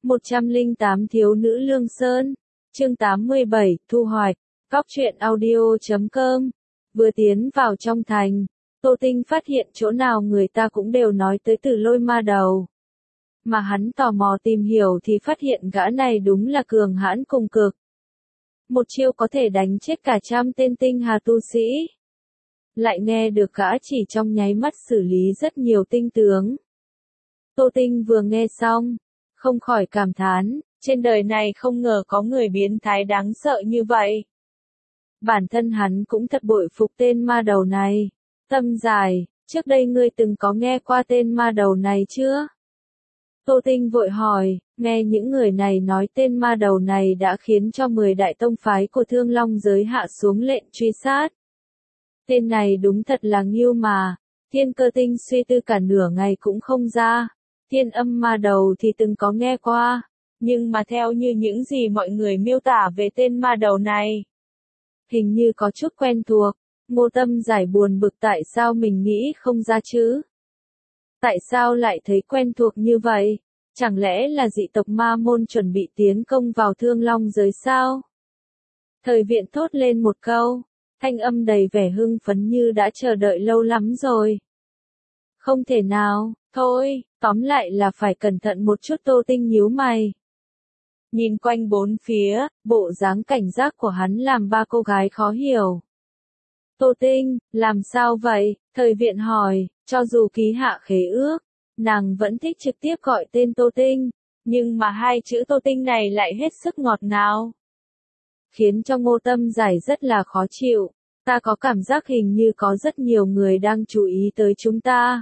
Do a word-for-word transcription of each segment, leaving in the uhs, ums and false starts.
một trăm lẻ tám Thiếu nữ Lương Sơn, chương tám mươi bảy, thu hoạch, Cóc truyện audio chấm com. Vừa tiến vào trong thành, Tô Tinh phát hiện chỗ nào người ta cũng đều nói tới Tử Lôi Ma Đầu. Mà hắn tò mò tìm hiểu thì phát hiện gã này đúng là cường hãn cùng cực. Một chiêu có thể đánh chết cả trăm tên tinh hà tu sĩ. Lại nghe được gã chỉ trong nháy mắt xử lý rất nhiều tinh tướng. Tô Tinh vừa nghe xong, không khỏi cảm thán, trên đời này không ngờ có người biến thái đáng sợ như vậy. Bản thân hắn cũng thật bội phục tên ma đầu này. Tâm dài, trước đây ngươi từng có nghe qua tên ma đầu này chưa? Tô Tinh vội hỏi, nghe những người này nói tên ma đầu này đã khiến cho mười đại tông phái của Thương Long giới hạ xuống lệnh truy sát. Tên này đúng thật là nghiêu mà, Thiên Cơ Tinh suy tư cả nửa ngày cũng không ra. Thiên Âm Ma Đầu thì từng có nghe qua, nhưng mà theo như những gì mọi người miêu tả về tên ma đầu này, hình như có chút quen thuộc. Ngô Tâm Giải buồn bực tại sao mình nghĩ không ra chứ? Tại sao lại thấy quen thuộc như vậy? Chẳng lẽ là dị tộc Ma Môn chuẩn bị tiến công vào Thương Long giới sao? Thời Viện thốt lên một câu, thanh âm đầy vẻ hưng phấn như đã chờ đợi lâu lắm rồi. Không thể nào, thôi, tóm lại là phải cẩn thận một chút. Tô Tinh nhíu mày. Nhìn quanh bốn phía, bộ dáng cảnh giác của hắn làm ba cô gái khó hiểu. Tô Tinh, làm sao vậy? Thời Viện hỏi, cho dù ký hạ khế ước, nàng vẫn thích trực tiếp gọi tên Tô Tinh, nhưng mà hai chữ Tô Tinh này lại hết sức ngọt ngào, khiến cho Ngô Tâm Giải rất là khó chịu. Ta có cảm giác hình như có rất nhiều người đang chú ý tới chúng ta.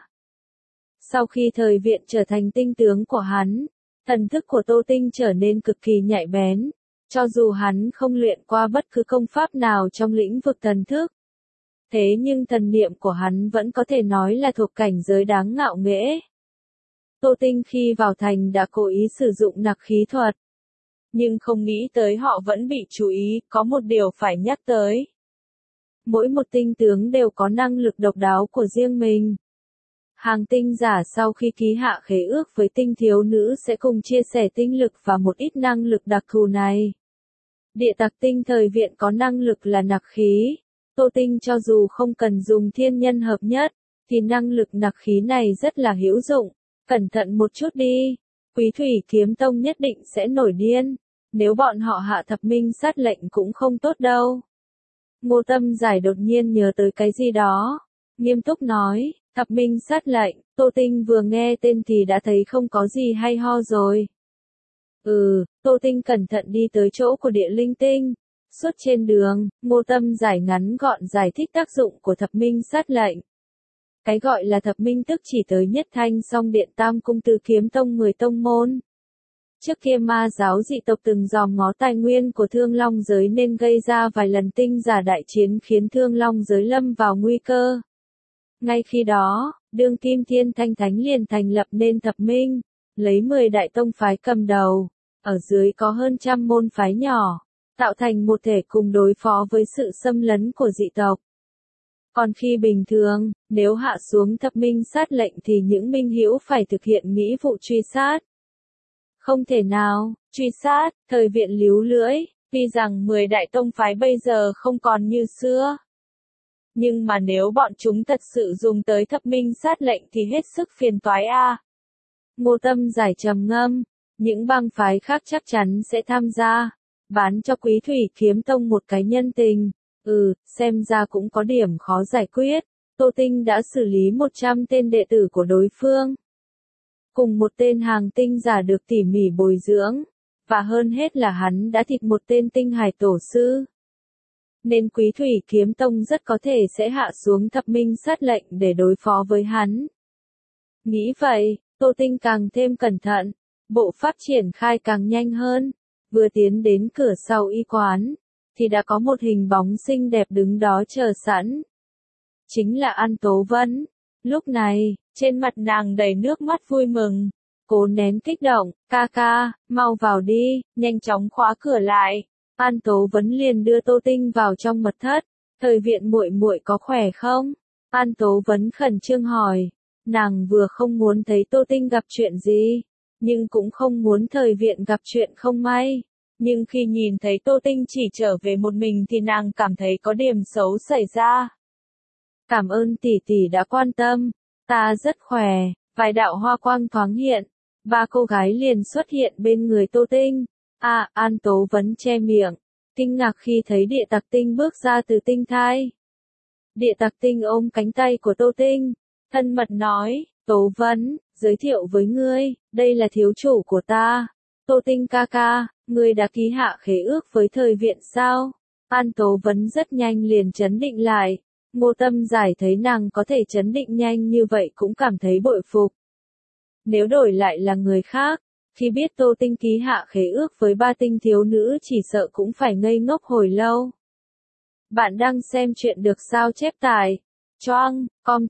Sau khi Thời Viện trở thành tinh tướng của hắn, thần thức của Tô Tinh trở nên cực kỳ nhạy bén, cho dù hắn không luyện qua bất cứ công pháp nào trong lĩnh vực thần thức. Thế nhưng thần niệm của hắn vẫn có thể nói là thuộc cảnh giới đáng ngạo nghễ. Tô Tinh khi vào thành đã cố ý sử dụng nặc khí thuật, nhưng không nghĩ tới họ vẫn bị chú ý. Có một điều phải nhắc tới. Mỗi một tinh tướng đều có năng lực độc đáo của riêng mình. Hàng tinh giả sau khi ký hạ khế ước với tinh thiếu nữ sẽ cùng chia sẻ tinh lực và một ít năng lực đặc thù này. Địa tặc tinh Thời Viện có năng lực là nặc khí. Tô Tinh cho dù không cần dùng thiên nhân hợp nhất, thì năng lực nặc khí này rất là hữu dụng. Cẩn thận một chút đi, Quý Thủy Kiếm Tông nhất định sẽ nổi điên. Nếu bọn họ hạ thập minh sát lệnh cũng không tốt đâu. Ngô Tâm Giải đột nhiên nhớ tới cái gì đó, nghiêm túc nói, thập minh sát lệnh. Tô Tinh vừa nghe tên thì đã thấy không có gì hay ho rồi. Ừ, Tô Tinh cẩn thận đi tới chỗ của địa linh tinh. Suốt trên đường, Ngô Tâm Giải ngắn gọn giải thích tác dụng của thập minh sát lệnh. Cái gọi là thập minh tức chỉ tới Nhất Thanh Song Điện Tam Cung Tứ Kiếm Tông mười tông môn. Trước kia ma giáo dị tộc từng dòm ngó tài nguyên của Thương Long giới nên gây ra vài lần tinh giả đại chiến khiến Thương Long giới lâm vào nguy cơ. Ngay khi đó, đương kim Thiên Thanh Thánh liền thành lập nên thập minh, lấy mười đại tông phái cầm đầu, ở dưới có hơn trăm môn phái nhỏ, tạo thành một thể cùng đối phó với sự xâm lấn của dị tộc. Còn khi bình thường, nếu hạ xuống thập minh sát lệnh thì những minh hữu phải thực hiện nghĩa vụ truy sát. Không thể nào, truy sát, Thời Viện líu lưỡi, vì rằng mười đại tông phái bây giờ không còn như xưa. Nhưng mà nếu bọn chúng thật sự dùng tới thập minh sát lệnh thì hết sức phiền toái a. À. Ngô Tâm Giải trầm ngâm, những bang phái khác chắc chắn sẽ tham gia, bán cho Quý Thủy Kiếm Tông một cái nhân tình. Ừ, xem ra cũng có điểm khó giải quyết. Tô Tinh đã xử lý một trăm tên đệ tử của đối phương, cùng một tên hàng tinh giả được tỉ mỉ bồi dưỡng, và hơn hết là hắn đã thịt một tên tinh hải tổ sư. Nên Quý Thủy Kiếm Tông rất có thể sẽ hạ xuống thập minh sát lệnh để đối phó với hắn. Nghĩ vậy, Tô Tinh càng thêm cẩn thận, bộ pháp triển khai càng nhanh hơn. Vừa tiến đến cửa sau y quán, thì đã có một hình bóng xinh đẹp đứng đó chờ sẵn. Chính là An Tố Vân. Lúc này, trên mặt nàng đầy nước mắt vui mừng, cố nén kích động, ca ca, mau vào đi, nhanh chóng khóa cửa lại. An Tố Vân liền đưa Tô Tinh vào trong mật thất. Thời Viện muội muội có khỏe không? An Tố Vân khẩn trương hỏi. Nàng vừa không muốn thấy Tô Tinh gặp chuyện gì, nhưng cũng không muốn thời viện gặp chuyện không may. Nhưng khi nhìn thấy Tô Tinh chỉ trở về một mình thì nàng cảm thấy có điểm xấu xảy ra. Cảm ơn tỷ tỷ đã quan tâm, ta rất khỏe, vài đạo hoa quang thoáng hiện, ba cô gái liền xuất hiện bên người Tô Tinh. À, An Tố Vấn che miệng, kinh ngạc khi thấy Địa Tặc Tinh bước ra từ tinh thai. Địa Tặc Tinh ôm cánh tay của Tô Tinh, thân mật nói, Tố Vấn, giới thiệu với ngươi, đây là thiếu chủ của ta. Tô Tinh ca ca, ngươi đã ký hạ khế ước với thời viện sao? An Tố Vấn rất nhanh liền chấn định lại. Ngô Tâm Giải thấy nàng có thể chấn định nhanh như vậy cũng cảm thấy bội phục. Nếu đổi lại là người khác, khi biết Tô Tinh ký hạ khế ước với ba tinh thiếu nữ chỉ sợ cũng phải ngây ngốc hồi lâu. Bạn đang xem chuyện được sao chép tải. Choang,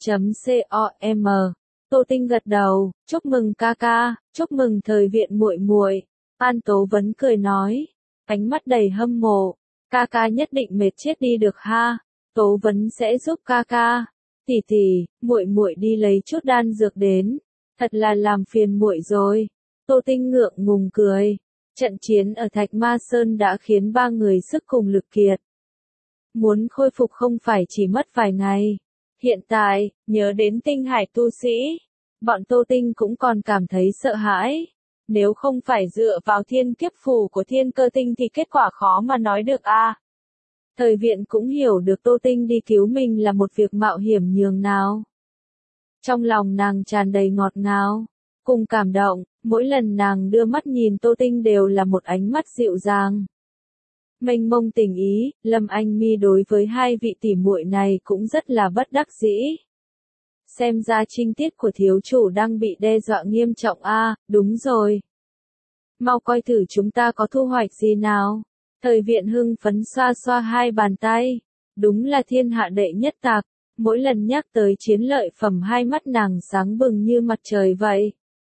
com.com. Tô Tinh gật đầu, chúc mừng ca ca, chúc mừng thời viện muội muội. An Tố Vấn cười nói, ánh mắt đầy hâm mộ, ca ca nhất định mệt chết đi được ha. Tố Vấn sẽ giúp ca ca. Tỷ tỷ, muội muội đi lấy chút đan dược đến, thật là làm phiền muội rồi. Tô Tinh ngượng ngùng cười. Trận chiến ở Thạch Ma Sơn đã khiến ba người sức cùng lực kiệt. Muốn khôi phục không phải chỉ mất vài ngày. Hiện tại, nhớ đến tinh hải tu sĩ, bọn Tô Tinh cũng còn cảm thấy sợ hãi. Nếu không phải dựa vào thiên kiếp phù của thiên cơ tinh thì kết quả khó mà nói được a. À. Thời viện cũng hiểu được Tô Tinh đi cứu mình là một việc mạo hiểm nhường nào. Trong lòng nàng tràn đầy ngọt ngào, cùng cảm động, mỗi lần nàng đưa mắt nhìn Tô Tinh đều là một ánh mắt dịu dàng. Mênh mông tình ý, Lâm Anh Mi đối với hai vị tỷ muội này cũng rất là bất đắc dĩ. Xem ra trinh tiết của thiếu chủ đang bị đe dọa nghiêm trọng a, à, đúng rồi. Mau coi thử chúng ta có thu hoạch gì nào. Thời viện hưng phấn xoa xoa hai bàn tay. Đúng là thiên hạ đệ nhất tạc. Mỗi lần nhắc tới chiến lợi phẩm hai mắt nàng sáng bừng như mặt trời vậy.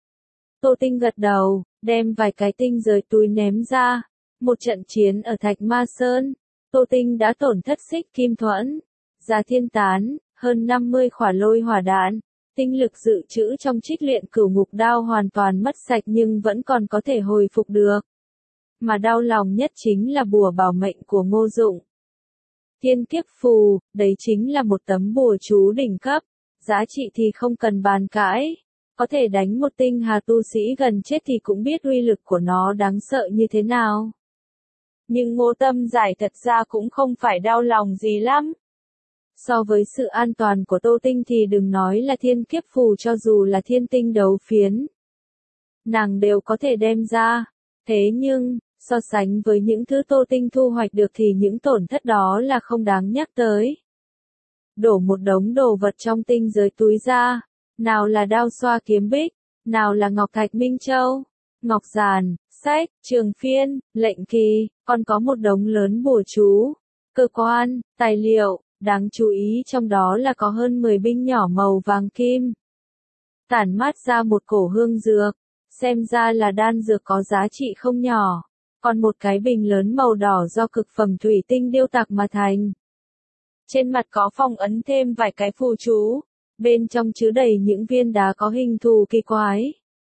Tô Tinh gật đầu, đem vài cái tinh rời túi ném ra. Một trận chiến ở Thạch Ma Sơn. Tô Tinh đã tổn thất xích kim thuẫn. Giá thiên tán, hơn năm mươi khỏa lôi hỏa đạn. Tinh lực dự trữ trong trích luyện cửu ngục đao hoàn toàn mất sạch nhưng vẫn còn có thể hồi phục được. Mà đau lòng nhất chính là bùa bảo mệnh của Ngô Dụng. Thiên kiếp phù, đấy chính là một tấm bùa chú đỉnh cấp, giá trị thì không cần bàn cãi. Có thể đánh một tinh hà tu sĩ gần chết thì cũng biết uy lực của nó đáng sợ như thế nào. Nhưng Ngô Tâm Giải thật ra cũng không phải đau lòng gì lắm. So với sự an toàn của Tô Tinh thì đừng nói là thiên kiếp phù, cho dù là thiên tinh đấu phiến, nàng đều có thể đem ra. Thế nhưng, so sánh với những thứ Tô Tinh thu hoạch được thì những tổn thất đó là không đáng nhắc tới. Đổ một đống đồ vật trong tinh giới túi ra, nào là đao xoa kiếm bích, nào là ngọc thạch minh châu, ngọc giàn, sách, trường phiên, lệnh kỳ, còn có một đống lớn bùa chú, cơ quan, tài liệu. Đáng chú ý trong đó là có hơn mười binh nhỏ màu vàng kim. Tản mát ra một cổ hương dược, xem ra là đan dược có giá trị không nhỏ. Còn một cái bình lớn màu đỏ do cực phẩm thủy tinh điêu tạc mà thành. Trên mặt có phong ấn thêm vài cái phù chú, bên trong chứa đầy những viên đá có hình thù kỳ quái.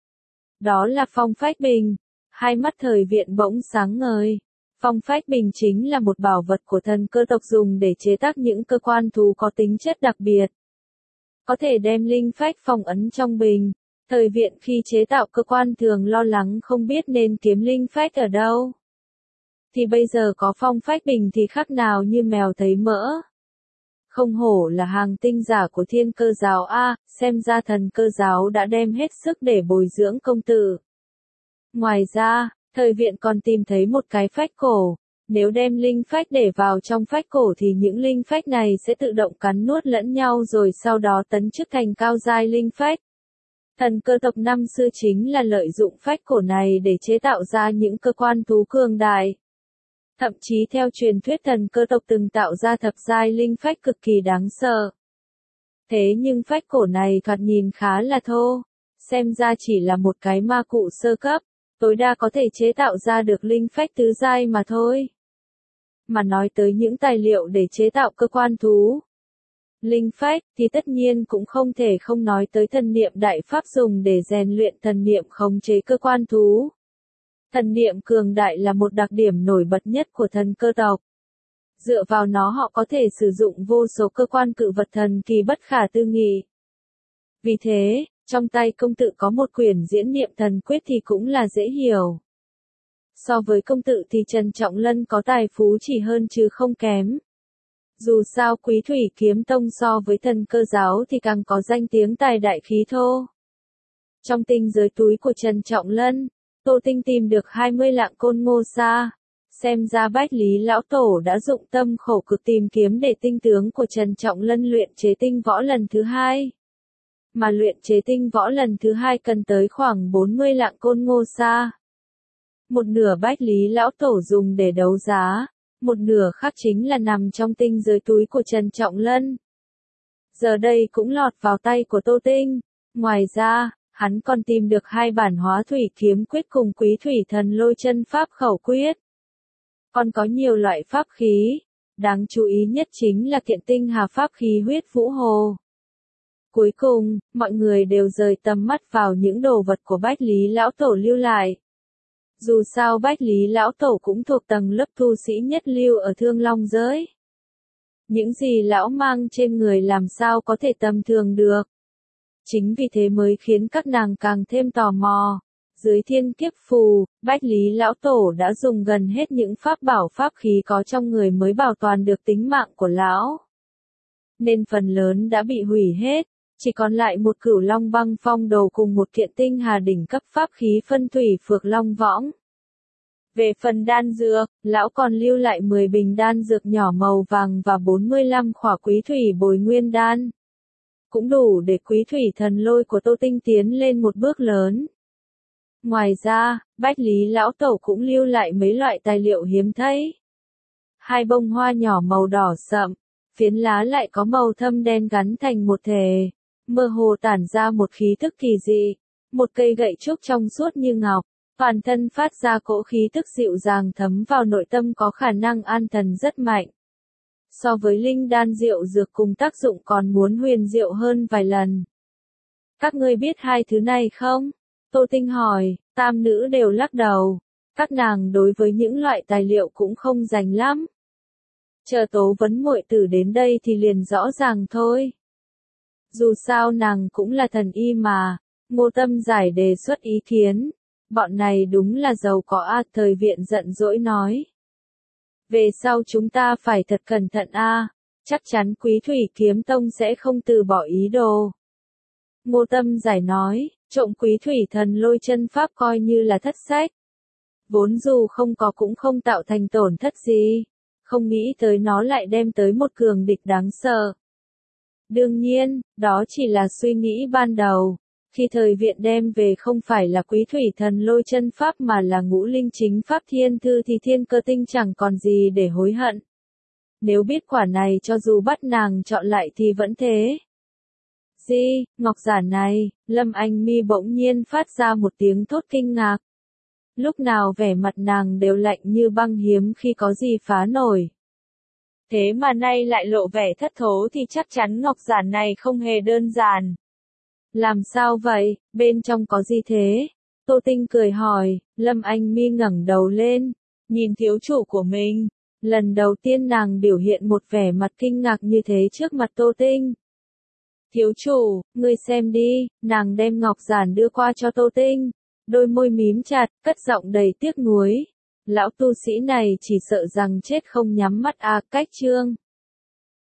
Đó là phong phách bình. Hai mắt thời viện bỗng sáng ngời. Phong phách bình chính là một bảo vật của thần cơ tộc dùng để chế tác những cơ quan thú có tính chất đặc biệt. Có thể đem linh phách phong ấn trong bình. Thời viện khi chế tạo cơ quan thường lo lắng không biết nên kiếm linh phách ở đâu. Thì bây giờ có phong phách bình thì khác nào như mèo thấy mỡ. Không hổ là hàng tinh giả của thiên cơ giáo a, xem ra thần cơ giáo đã đem hết sức để bồi dưỡng công tử. Ngoài ra, thời viện còn tìm thấy một cái phách cổ. Nếu đem linh phách để vào trong phách cổ thì những linh phách này sẽ tự động cắn nuốt lẫn nhau rồi sau đó tấn chức thành cao giai linh phách. Thần cơ tộc năm xưa chính là lợi dụng phách cổ này để chế tạo ra những cơ quan thú cường đại. Thậm chí theo truyền thuyết thần cơ tộc từng tạo ra thập giai linh phách cực kỳ đáng sợ. Thế nhưng phách cổ này thoạt nhìn khá là thô, xem ra chỉ là một cái ma cụ sơ cấp, tối đa có thể chế tạo ra được linh phách tứ giai mà thôi. Mà nói tới những tài liệu để chế tạo cơ quan thú, linh phách, thì tất nhiên cũng không thể không nói tới thần niệm đại pháp dùng để rèn luyện thần niệm khống chế cơ quan thú. Thần niệm cường đại là một đặc điểm nổi bật nhất của thần cơ tộc. Dựa vào nó họ có thể sử dụng vô số cơ quan cự vật thần kỳ bất khả tư nghị. Vì thế, trong tay công tử có một quyển diễn niệm thần quyết thì cũng là dễ hiểu. So với công tử thì Trần Trọng Lân có tài phú chỉ hơn chứ không kém. Dù sao Quý Thủy Kiếm Tông so với thần cơ giáo thì càng có danh tiếng tài đại khí thô. Trong tinh giới túi của Trần Trọng Lân, Tô Tinh tìm được hai mươi lạng côn ngô sa. Xem ra Bách Lý Lão Tổ đã dụng tâm khổ cực tìm kiếm để tinh tướng của Trần Trọng Lân luyện chế tinh võ lần thứ hai. Mà luyện chế tinh võ lần thứ hai cần tới khoảng bốn mươi lạng côn ngô sa. Một nửa Bách Lý Lão Tổ dùng để đấu giá, một nửa khác chính là nằm trong tinh giới túi của Trần Trọng Lân. Giờ đây cũng lọt vào tay của Tô Tinh. Ngoài ra, hắn còn tìm được hai bản Hóa Thủy Kiếm Quyết cùng Quý Thủy Thần Lôi Chân Pháp Khẩu Quyết. Còn có nhiều loại pháp khí, đáng chú ý nhất chính là kiện tinh hà pháp khí Huyết Vũ Hồ. Cuối cùng, mọi người đều rời tầm mắt vào những đồ vật của Bách Lý Lão Tổ lưu lại. Dù sao Bách Lý Lão Tổ cũng thuộc tầng lớp tu sĩ nhất lưu ở Thương Long giới. Những gì lão mang trên người làm sao có thể tầm thường được. Chính vì thế mới khiến các nàng càng thêm tò mò. Dưới thiên kiếp phù, Bách Lý Lão Tổ đã dùng gần hết những pháp bảo pháp khí có trong người mới bảo toàn được tính mạng của lão. Nên phần lớn đã bị hủy hết, chỉ còn lại một Cửu Long Băng Phong Đồ cùng một kiện tinh hà đỉnh cấp pháp khí Phân Thủy Phược Long Võng. Về phần đan dược, lão còn lưu lại mười bình đan dược nhỏ màu vàng và bốn mươi lăm khỏa Quý Thủy Bồi Nguyên đan. Cũng đủ để Quý Thủy Thần Lôi của Tô Tinh tiến lên một bước lớn. Ngoài ra, Bách Lý Lão Tổ cũng lưu lại mấy loại tài liệu hiếm thấy. Hai bông hoa nhỏ màu đỏ sậm, phiến lá lại có màu thâm đen gắn thành một thể, mơ hồ tản ra một khí tức kỳ dị. Một cây gậy trúc trong suốt như ngọc, toàn thân phát ra cỗ khí tức dịu dàng thấm vào nội tâm có khả năng an thần rất mạnh. So với linh đan diệu dược cùng tác dụng còn muốn huyền diệu hơn vài lần. Các ngươi biết hai thứ này không? Tô Tinh hỏi, tam nữ đều lắc đầu. Các nàng đối với những loại tài liệu cũng không rành lắm. Chờ Tố Vấn muội tử đến đây thì liền rõ ràng thôi. Dù sao nàng cũng là thần y mà. Ngô Tâm Giải đề xuất ý kiến. Bọn này đúng là giàu có a. Thời Viện giận dỗi nói. Về sau chúng ta phải thật cẩn thận a. Chắc chắn Quý Thủy Kiếm Tông sẽ không từ bỏ ý đồ. Ngô Tâm Giải nói, trộm Quý Thủy Thần Lôi Chân Pháp coi như là thất sách. Vốn dù không có cũng không tạo thành tổn thất gì. Không nghĩ tới nó lại đem tới một cường địch đáng sợ. Đương nhiên, đó chỉ là suy nghĩ ban đầu. Khi Thời Viện đem về không phải là Quý Thủy Thần Lôi Chân Pháp mà là Ngũ Linh Chính Pháp Thiên Thư thì Thiên Cơ Tinh chẳng còn gì để hối hận. Nếu biết quả này cho dù bắt nàng chọn lại thì vẫn thế. Gì, ngọc giản này, Lâm Anh Mi bỗng nhiên phát ra một tiếng thốt kinh ngạc. Lúc nào vẻ mặt nàng đều lạnh như băng hiếm khi có gì phá nổi. Thế mà nay lại lộ vẻ thất thố thì chắc chắn ngọc giản này không hề đơn giản. Làm sao vậy, bên trong có gì thế? Tô Tinh cười hỏi, Lâm Anh Mi ngẩng đầu lên, nhìn thiếu chủ của mình. Lần đầu tiên nàng biểu hiện một vẻ mặt kinh ngạc như thế trước mặt Tô Tinh. Thiếu chủ, ngươi xem đi, nàng đem ngọc giản đưa qua cho Tô Tinh. Đôi môi mím chặt, cất giọng đầy tiếc nuối. Lão tu sĩ này chỉ sợ rằng chết không nhắm mắt a. Cách chương